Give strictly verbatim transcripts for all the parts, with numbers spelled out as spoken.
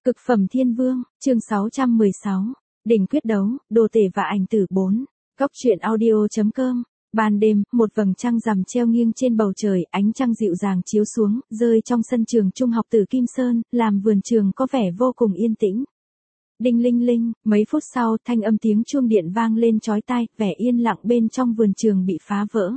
Cực phẩm thiên vương, chương sáu trăm mười sáu. Đỉnh quyết đấu, đồ tể và ảnh tử bốn. Góc truyện audio.com. Ban đêm, một vầng trăng rằm treo nghiêng trên bầu trời, ánh trăng dịu dàng chiếu xuống, rơi trong sân trường trung học Tử Kim Sơn, làm vườn trường có vẻ vô cùng yên tĩnh. Đinh linh linh, mấy phút sau, thanh âm tiếng chuông điện vang lên chói tai, vẻ yên lặng bên trong vườn trường bị phá vỡ.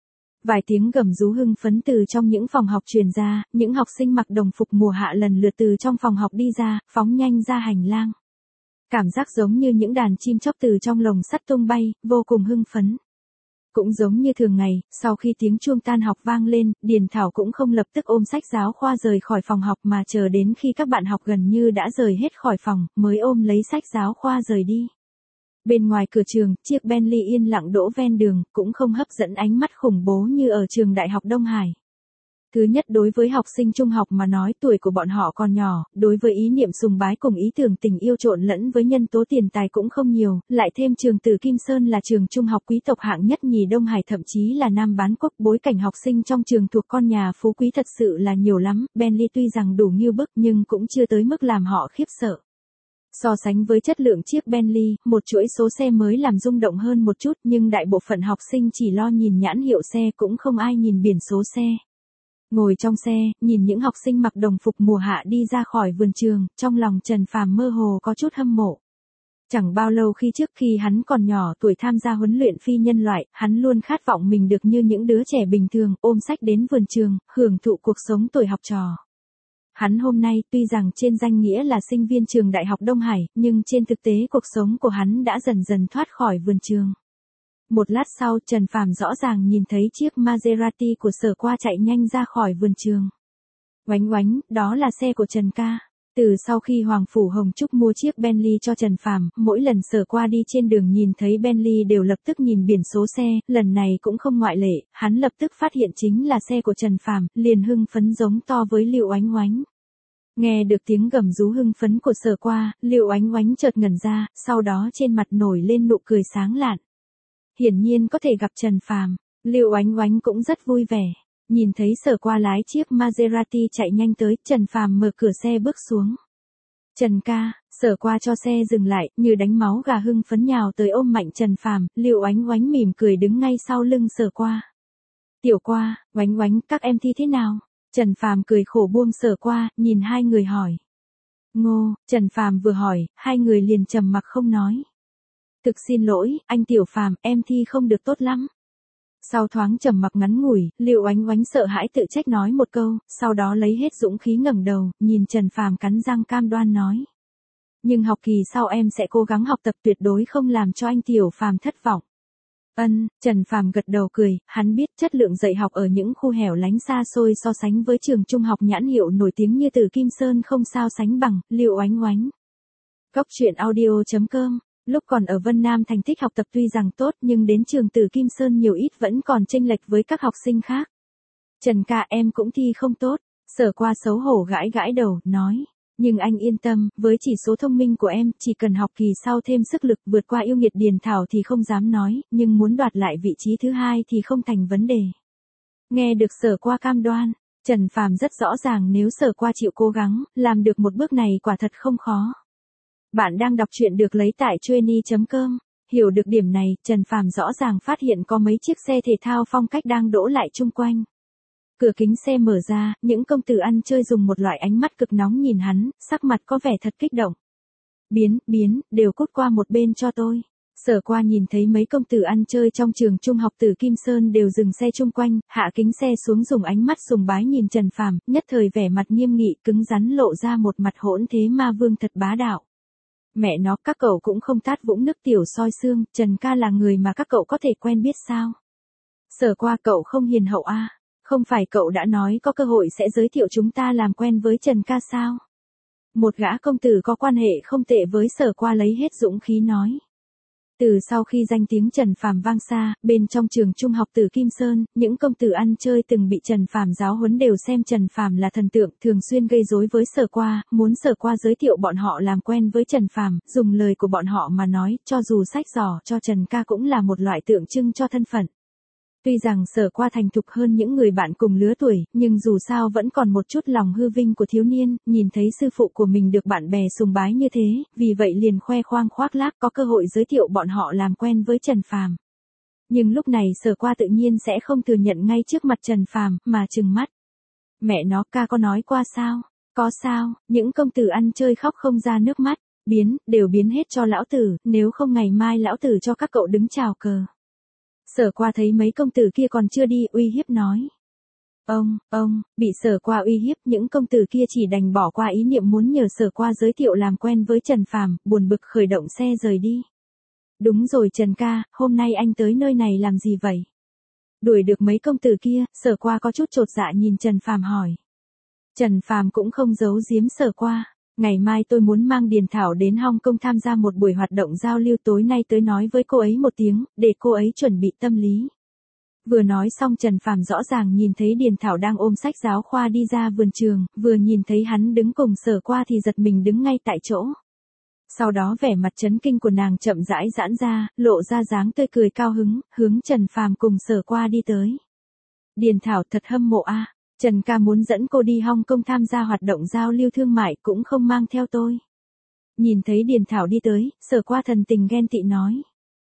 Vài tiếng gầm rú hưng phấn từ trong những phòng học truyền ra, những học sinh mặc đồng phục mùa hạ lần lượt từ trong phòng học đi ra, phóng nhanh ra hành lang. Cảm giác giống như những đàn chim chóc từ trong lồng sắt tung bay, vô cùng hưng phấn. Cũng giống như thường ngày, sau khi tiếng chuông tan học vang lên, Điền Thảo cũng không lập tức ôm sách giáo khoa rời khỏi phòng học mà chờ đến khi các bạn học gần như đã rời hết khỏi phòng, mới ôm lấy sách giáo khoa rời đi. Bên ngoài cửa trường, chiếc Bentley yên lặng đỗ ven đường, cũng không hấp dẫn ánh mắt khủng bố như ở trường Đại học Đông Hải. Thứ nhất, đối với học sinh trung học mà nói, tuổi của bọn họ còn nhỏ, đối với ý niệm sùng bái cùng ý tưởng tình yêu trộn lẫn với nhân tố tiền tài cũng không nhiều, lại thêm trường Tử Kim Sơn là trường trung học quý tộc hạng nhất nhì Đông Hải, thậm chí là Nam bán quốc, bối cảnh học sinh trong trường thuộc con nhà phú quý thật sự là nhiều lắm. Bentley tuy rằng đủ nghiêu bức nhưng cũng chưa tới mức làm họ khiếp sợ. So sánh với chất lượng chiếc Bentley, một chuỗi số xe mới làm rung động hơn một chút, nhưng đại bộ phận học sinh chỉ lo nhìn nhãn hiệu xe, cũng không ai nhìn biển số xe. Ngồi trong xe, nhìn những học sinh mặc đồng phục mùa hạ đi ra khỏi vườn trường, trong lòng Trần Phàm mơ hồ có chút hâm mộ. Chẳng bao lâu khi trước, khi hắn còn nhỏ tuổi tham gia huấn luyện phi nhân loại, hắn luôn khát vọng mình được như những đứa trẻ bình thường, ôm sách đến vườn trường, hưởng thụ cuộc sống tuổi học trò. Hắn hôm nay, tuy rằng trên danh nghĩa là sinh viên trường Đại học Đông Hải, nhưng trên thực tế cuộc sống của hắn đã dần dần thoát khỏi vườn trường. Một lát sau, Trần Phàm rõ ràng nhìn thấy chiếc Maserati của Sở Qua chạy nhanh ra khỏi vườn trường. Oánh oánh, đó là xe của Trần ca. Từ sau khi Hoàng Phủ Hồng Trúc mua chiếc Bentley cho Trần Phàm, mỗi lần Sở Qua đi trên đường nhìn thấy Bentley đều lập tức nhìn biển số xe, lần này cũng không ngoại lệ, hắn lập tức phát hiện chính là xe của Trần Phàm, liền hưng phấn giống to với Liệu Oánh Oánh. Nghe được tiếng gầm rú hưng phấn của Sở Qua, Liệu Oánh Oánh chợt ngẩn ra, sau đó trên mặt nổi lên nụ cười sáng lạn. Hiển nhiên có thể gặp Trần Phàm, Liệu Oánh Oánh cũng rất vui vẻ. Nhìn thấy Sở Qua lái chiếc Maserati chạy nhanh tới, Trần Phàm mở cửa xe bước xuống. Trần ca, Sở Qua cho xe dừng lại, như đánh máu gà hưng phấn nhào tới ôm mạnh Trần Phàm, Liệu Oánh Oánh mỉm cười đứng ngay sau lưng Sở Qua. Tiểu Qua, Oánh Oánh, các em thi thế nào? Trần Phàm cười khổ buông Sở Qua, nhìn hai người hỏi. Ngô, Trần Phàm vừa hỏi, hai người liền trầm mặc không nói. Thực xin lỗi, anh Tiểu Phàm, em thi không được tốt lắm. Sau thoáng trầm mặc ngắn ngủi, Liệu Oánh Oánh sợ hãi tự trách nói một câu, sau đó lấy hết dũng khí ngẩng đầu, nhìn Trần Phàm cắn răng cam đoan nói. Nhưng học kỳ sau em sẽ cố gắng học tập, tuyệt đối không làm cho anh Tiểu Phàm thất vọng. Ân, Trần Phàm gật đầu cười, hắn biết chất lượng dạy học ở những khu hẻo lánh xa xôi so sánh với trường trung học nhãn hiệu nổi tiếng như Tử Kim Sơn không sao sánh bằng. Liệu Oánh Oánh. Góc truyện audio.com. Lúc còn ở Vân Nam thành tích học tập tuy rằng tốt nhưng đến trường Tử Kim Sơn nhiều ít vẫn còn chênh lệch với các học sinh khác. Trần ca, em cũng thi không tốt. Sở Qua xấu hổ gãi gãi đầu, nói. Nhưng anh yên tâm, với chỉ số thông minh của em, chỉ cần học kỳ sau thêm sức lực vượt qua yêu nghiệt Điền Thảo thì không dám nói, nhưng muốn đoạt lại vị trí thứ hai thì không thành vấn đề. Nghe được Sở Qua cam đoan, Trần Phàm rất rõ ràng nếu Sở Qua chịu cố gắng, làm được một bước này quả thật không khó. Bạn đang đọc truyện được lấy tại Chueny chấm com. Hiểu được điểm này, Trần Phàm rõ ràng phát hiện có mấy chiếc xe thể thao phong cách đang đỗ lại chung quanh. Cửa kính xe mở ra, những công tử ăn chơi dùng một loại ánh mắt cực nóng nhìn hắn, sắc mặt có vẻ thật kích động. Biến, biến, đều cút qua một bên cho tôi. Sở Qua nhìn thấy mấy công tử ăn chơi trong trường trung học Tử Kim Sơn đều dừng xe chung quanh, hạ kính xe xuống dùng ánh mắt sùng bái nhìn Trần Phàm, nhất thời vẻ mặt nghiêm nghị cứng rắn lộ ra một mặt hỗn thế ma vương thật bá đạo. Mẹ nó, các cậu cũng không tát vũng nước tiểu soi xương, Trần ca là người mà các cậu có thể quen biết sao? Sở Qua, cậu không hiền hậu à? Không phải cậu đã nói có cơ hội sẽ giới thiệu chúng ta làm quen với Trần ca sao? Một gã công tử có quan hệ không tệ với Sở Qua lấy hết dũng khí nói. Từ sau khi danh tiếng Trần Phàm vang xa, bên trong trường trung học Tử Kim Sơn, những công tử ăn chơi từng bị Trần Phàm giáo huấn đều xem Trần Phàm là thần tượng, thường xuyên gây rối với Sở Qua, muốn Sở Qua giới thiệu bọn họ làm quen với Trần Phàm, dùng lời của bọn họ mà nói, cho dù sách giỏ cho Trần ca cũng là một loại tượng trưng cho thân phận. Tuy rằng Sở Qua thành thục hơn những người bạn cùng lứa tuổi, nhưng dù sao vẫn còn một chút lòng hư vinh của thiếu niên, nhìn thấy sư phụ của mình được bạn bè sùng bái như thế, vì vậy liền khoe khoang khoác lác có cơ hội giới thiệu bọn họ làm quen với Trần Phàm. Nhưng lúc này Sở Qua tự nhiên sẽ không thừa nhận ngay trước mặt Trần Phàm, mà trừng mắt. Mẹ nó, ca có nói qua sao? Có sao, những công tử ăn chơi khóc không ra nước mắt, biến, đều biến hết cho lão tử, nếu không ngày mai lão tử cho các cậu đứng chào cờ. Sở Qua thấy mấy công tử kia còn chưa đi, uy hiếp nói. Ông, ông, bị Sở Qua uy hiếp, những công tử kia chỉ đành bỏ qua ý niệm muốn nhờ Sở Qua giới thiệu làm quen với Trần Phàm, buồn bực khởi động xe rời đi. Đúng rồi Trần ca, hôm nay anh tới nơi này làm gì vậy? Đuổi được mấy công tử kia, Sở Qua có chút chột dạ nhìn Trần Phàm hỏi. Trần Phàm cũng không giấu giếm Sở Qua. Ngày mai tôi muốn mang Điền Thảo đến Hong Kong tham gia một buổi hoạt động giao lưu, tối nay tới nói với cô ấy một tiếng, để cô ấy chuẩn bị tâm lý. Vừa nói xong Trần Phàm rõ ràng nhìn thấy Điền Thảo đang ôm sách giáo khoa đi ra vườn trường, vừa nhìn thấy hắn đứng cùng Sở Qua thì giật mình đứng ngay tại chỗ. Sau đó vẻ mặt chấn kinh của nàng chậm rãi giãn ra, lộ ra dáng tươi cười cao hứng, hướng Trần Phàm cùng Sở Qua đi tới. Điền Thảo thật hâm mộ a. Trần ca muốn dẫn cô đi Hong Kong tham gia hoạt động giao lưu thương mại cũng không mang theo tôi. Nhìn thấy Điền Thảo đi tới, Sở Qua thần tình ghen tị nói.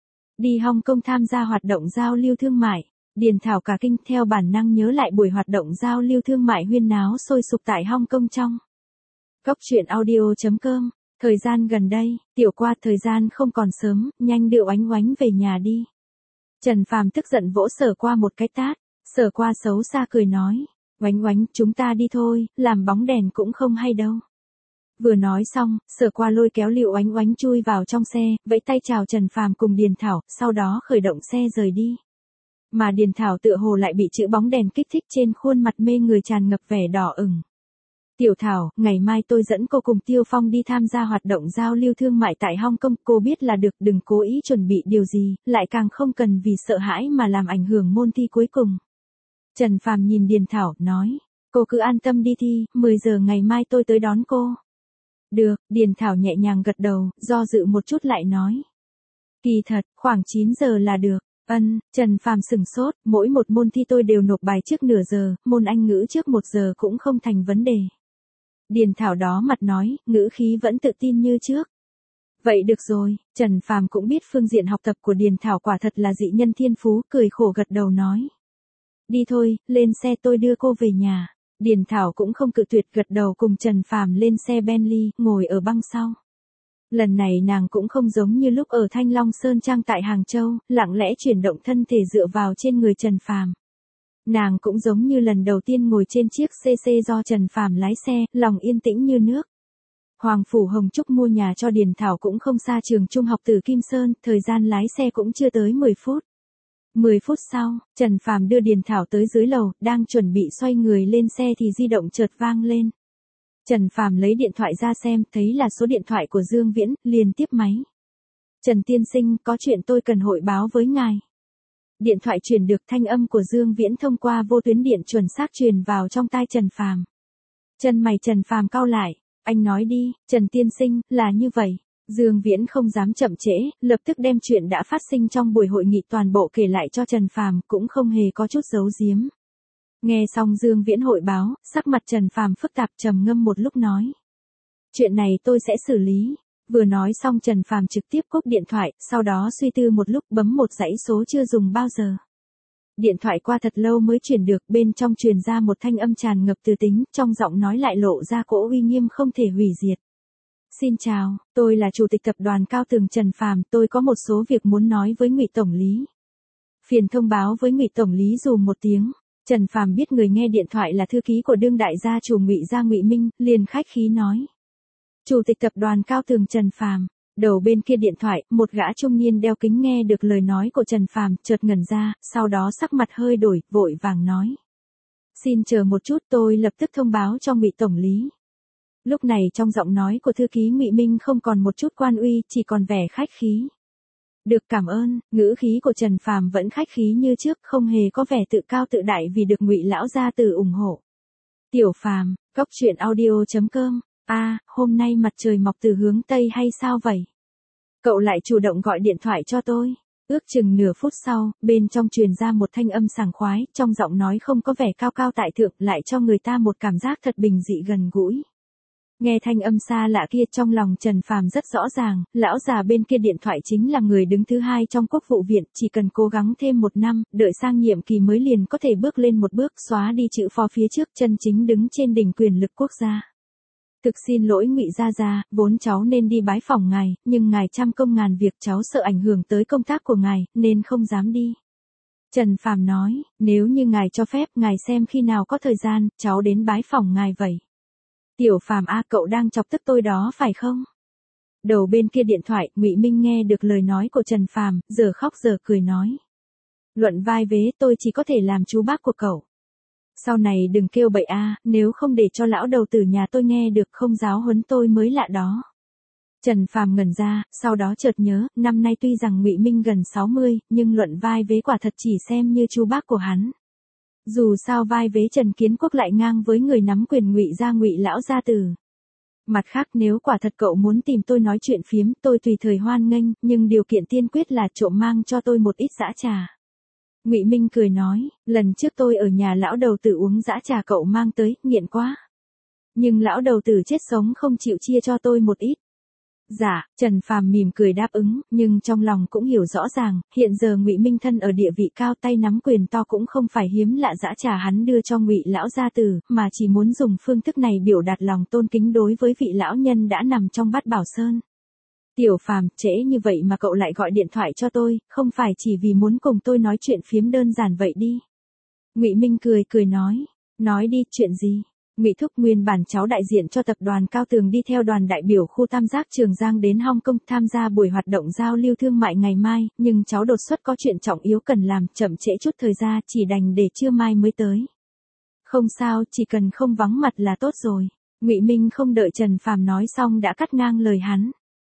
Đi Hong Kong tham gia hoạt động giao lưu thương mại, Điền Thảo cả kinh theo bản năng nhớ lại buổi hoạt động giao lưu thương mại huyên náo sôi sục tại Hong Kong trong. Cốc truyện audio chấm com, thời gian gần đây, Tiểu Qua thời gian không còn sớm, nhanh đưa Oánh Oánh về nhà đi. Trần Phàm tức giận vỗ Sở Qua một cái tát, Sở Qua xấu xa cười nói. Oánh Oánh, chúng ta đi thôi, làm bóng đèn cũng không hay đâu. Vừa nói xong, Sở Qua lôi kéo Liệu Oánh Oánh chui vào trong xe, vẫy tay chào Trần Phàm cùng Điền Thảo, sau đó khởi động xe rời đi. Mà Điền Thảo tựa hồ lại bị chữ bóng đèn kích thích, trên khuôn mặt mê người tràn ngập vẻ đỏ ửng. Tiểu Thảo, ngày mai tôi dẫn cô cùng Tiêu Phong đi tham gia hoạt động giao lưu thương mại tại Hong Kong, cô biết là được, đừng cố ý chuẩn bị điều gì, lại càng không cần vì sợ hãi mà làm ảnh hưởng môn thi cuối cùng. Trần Phàm nhìn Điền Thảo, nói, cô cứ an tâm đi thi, mười giờ ngày mai tôi tới đón cô. Được, Điền Thảo nhẹ nhàng gật đầu, do dự một chút lại nói. Kỳ thật, khoảng chín giờ là được. Ân, Trần Phàm sừng sốt, mỗi một môn thi tôi đều nộp bài trước nửa giờ, môn Anh ngữ trước một giờ cũng không thành vấn đề. Điền Thảo đó mặt nói, ngữ khí vẫn tự tin như trước. Vậy được rồi, Trần Phàm cũng biết phương diện học tập của Điền Thảo quả thật là dị nhân thiên phú, cười khổ gật đầu nói. Đi thôi, lên xe tôi đưa cô về nhà. Điền Thảo cũng không cự tuyệt, gật đầu cùng Trần Phàm lên xe Bentley, ngồi ở băng sau. Lần này nàng cũng không giống như lúc ở Thanh Long Sơn Trang tại Hàng Châu, lặng lẽ chuyển động thân thể dựa vào trên người Trần Phàm. Nàng cũng giống như lần đầu tiên ngồi trên chiếc xê xê do Trần Phàm lái xe, lòng yên tĩnh như nước. Hoàng Phủ Hồng Trúc mua nhà cho Điền Thảo cũng không xa trường trung học Tử Kim Sơn, thời gian lái xe cũng chưa tới mười phút. mười phút sau, Trần Phàm đưa Điền Thảo tới dưới lầu, đang chuẩn bị xoay người lên xe thì di động chợt vang lên. Trần Phàm lấy điện thoại ra xem, thấy là số điện thoại của Dương Viễn, liền tiếp máy. Trần tiên sinh, có chuyện tôi cần hội báo với ngài. Điện thoại truyền được, thanh âm của Dương Viễn thông qua vô tuyến điện chuẩn xác truyền vào trong tai Trần Phàm. Chân mày Trần Phàm cau lại, anh nói đi, Trần tiên sinh, là như vậy. Dương Viễn không dám chậm trễ, lập tức đem chuyện đã phát sinh trong buổi hội nghị toàn bộ kể lại cho Trần Phàm, cũng không hề có chút giấu giếm. Nghe xong Dương Viễn hội báo, sắc mặt Trần Phàm phức tạp, trầm ngâm một lúc nói. Chuyện này tôi sẽ xử lý. Vừa nói xong Trần Phàm trực tiếp cúp điện thoại, sau đó suy tư một lúc bấm một dãy số chưa dùng bao giờ. Điện thoại qua thật lâu mới truyền được, bên trong truyền ra một thanh âm tràn ngập từ tính, trong giọng nói lại lộ ra cỗ uy nghiêm không thể hủy diệt. Xin chào, tôi là Chủ tịch Tập đoàn Cao Tường Trần Phàm, tôi có một số việc muốn nói với Ngụy Tổng lý. Phiền thông báo với Ngụy Tổng lý dùm một tiếng. Trần Phàm biết người nghe điện thoại là thư ký của đương đại gia chủ Ngụy gia Ngụy Minh, liền khách khí nói. Chủ tịch Tập đoàn Cao Tường Trần Phàm. Đầu bên kia điện thoại, một gã trung niên đeo kính nghe được lời nói của Trần Phàm, chợt ngẩn ra, sau đó sắc mặt hơi đổi, vội vàng nói. Xin chờ một chút, tôi lập tức thông báo cho Ngụy Tổng lý. Lúc này trong giọng nói của thư ký Ngụy Minh không còn một chút quan uy, chỉ còn vẻ khách khí. Được, cảm ơn, ngữ khí của Trần Phàm vẫn khách khí như trước, không hề có vẻ tự cao tự đại vì được Ngụy lão gia tử ủng hộ. Tiểu Phàm, cốc truyện audio chấm com. A, à, hôm nay mặt trời mọc từ hướng Tây hay sao vậy? Cậu lại chủ động gọi điện thoại cho tôi. Ước chừng nửa phút sau, bên trong truyền ra một thanh âm sảng khoái, trong giọng nói không có vẻ cao cao tại thượng, lại cho người ta một cảm giác thật bình dị gần gũi. Nghe thanh âm xa lạ kia, trong lòng Trần Phàm rất rõ ràng, lão già bên kia điện thoại chính là người đứng thứ hai trong quốc vụ viện, chỉ cần cố gắng thêm một năm, đợi sang nhiệm kỳ mới liền có thể bước lên một bước, xóa đi chữ phó phía trước, chân chính đứng trên đỉnh quyền lực quốc gia. Thực xin lỗi Ngụy Gia Gia, vốn cháu nên đi bái phỏng ngài, nhưng ngài trăm công ngàn việc, cháu sợ ảnh hưởng tới công tác của ngài, nên không dám đi. Trần Phàm nói, nếu như ngài cho phép, ngài xem khi nào có thời gian, cháu đến bái phỏng ngài vậy. Tiểu Phàm a, cậu đang chọc tức tôi đó phải không? Đầu bên kia điện thoại, Ngụy Minh nghe được lời nói của Trần Phàm, giờ khóc giờ cười nói. Luận vai vế, tôi chỉ có thể làm chú bác của cậu. Sau này đừng kêu bậy a, nếu không để cho lão đầu tử nhà tôi nghe được, không giáo huấn tôi mới lạ đó. Trần Phàm ngẩn ra, sau đó chợt nhớ, năm nay tuy rằng Ngụy Minh gần sáu mươi, nhưng luận vai vế quả thật chỉ xem như chú bác của hắn. Dù sao vai vế Trần Kiến Quốc lại ngang với người nắm quyền Ngụy gia Ngụy lão gia tử. Mặt khác, nếu quả thật cậu muốn tìm tôi nói chuyện phiếm, tôi tùy thời hoan nghênh, nhưng điều kiện tiên quyết là trộm mang cho tôi một ít dã trà. Ngụy Minh cười nói, lần trước tôi ở nhà lão đầu tử uống dã trà cậu mang tới, nghiện quá. Nhưng lão đầu tử chết sống không chịu chia cho tôi một ít. Dạ, Trần Phàm mỉm cười đáp ứng, nhưng trong lòng cũng hiểu rõ ràng, hiện giờ Ngụy Minh thân ở địa vị cao, tay nắm quyền to, cũng không phải hiếm lạ dã trà hắn đưa cho Ngụy lão gia tử, mà chỉ muốn dùng phương thức này biểu đạt lòng tôn kính đối với vị lão nhân đã nằm trong bát bảo sơn. Tiểu Phàm, trễ như vậy mà cậu lại gọi điện thoại cho tôi, không phải chỉ vì muốn cùng tôi nói chuyện phiếm đơn giản vậy đi. Ngụy Minh cười cười nói, nói đi, chuyện gì? Ngụy Thúc, nguyên bản cháu đại diện cho tập đoàn Cao Tường đi theo đoàn đại biểu khu Tam Giác Trường Giang đến Hong Kong tham gia buổi hoạt động giao lưu thương mại ngày mai, nhưng cháu đột xuất có chuyện trọng yếu cần làm, chậm trễ chút thời gian, chỉ đành để trưa mai mới tới. Không sao, chỉ cần không vắng mặt là tốt rồi. Ngụy Minh không đợi Trần Phàm nói xong đã cắt ngang lời hắn.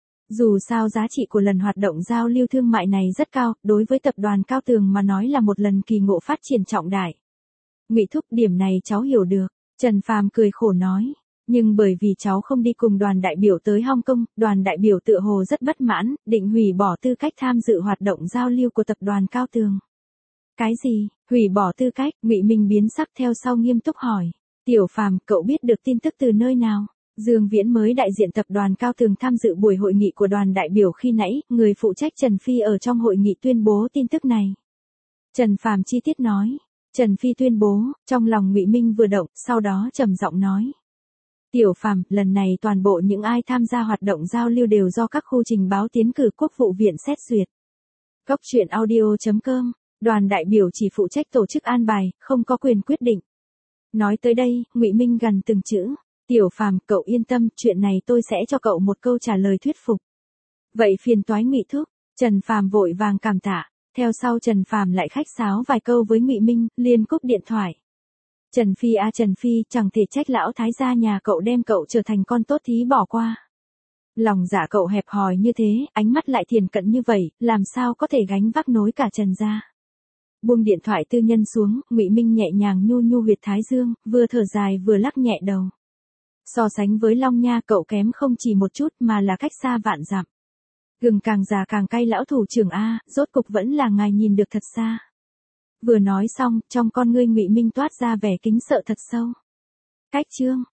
Dù sao giá trị của lần hoạt động giao lưu thương mại này rất cao, đối với tập đoàn Cao Tường mà nói là một lần kỳ ngộ phát triển trọng đại. Ngụy Thúc, điểm này cháu hiểu được. Trần Phàm cười khổ nói, nhưng bởi vì cháu không đi cùng đoàn đại biểu tới Hong Kong, đoàn đại biểu tựa hồ rất bất mãn, định hủy bỏ tư cách tham dự hoạt động giao lưu của tập đoàn Cao Tường. Cái gì? Hủy bỏ tư cách? Ngụy Minh biến sắc theo sau nghiêm túc hỏi. Tiểu Phàm, cậu biết được tin tức từ nơi nào? Dương Viễn mới đại diện tập đoàn Cao Tường tham dự buổi hội nghị của đoàn đại biểu khi nãy, người phụ trách Trần Phi ở trong hội nghị tuyên bố tin tức này. Trần Phàm chi tiết nói. Trần Phi tuyên bố, trong lòng Ngụy Minh vừa động, sau đó trầm giọng nói. Tiểu Phàm, lần này toàn bộ những ai tham gia hoạt động giao lưu đều do các khu trình báo tiến cử quốc vụ viện xét duyệt. Góc truyện audio chấm com, đoàn đại biểu chỉ phụ trách tổ chức an bài, không có quyền quyết định. Nói tới đây, Ngụy Minh gằn từng chữ. Tiểu Phàm, cậu yên tâm, chuyện này tôi sẽ cho cậu một câu trả lời thuyết phục. Vậy phiền toái Ngụy Thúc. Trần Phàm vội vàng cảm tạ. Theo sau Trần Phàm lại khách sáo vài câu với Ngụy Minh, liền cúp điện thoại. Trần Phi a Trần Phi, chẳng thể trách lão thái gia nhà cậu đem cậu trở thành con tốt thí bỏ qua. Lòng dạ cậu hẹp hòi như thế, ánh mắt lại thiền cận như vậy, làm sao có thể gánh vác nối cả Trần gia. Buông điện thoại tư nhân xuống, Ngụy Minh nhẹ nhàng nhu nhu huyệt thái dương, vừa thở dài vừa lắc nhẹ đầu. So sánh với Long Nha, cậu kém không chỉ một chút mà là cách xa vạn dặm. Gừng càng già càng cay lão thủ trưởng a, rốt cục vẫn là ngài nhìn được thật xa. Vừa nói xong, trong con ngươi Ngụy Minh toát ra vẻ kính sợ thật sâu. Cách chương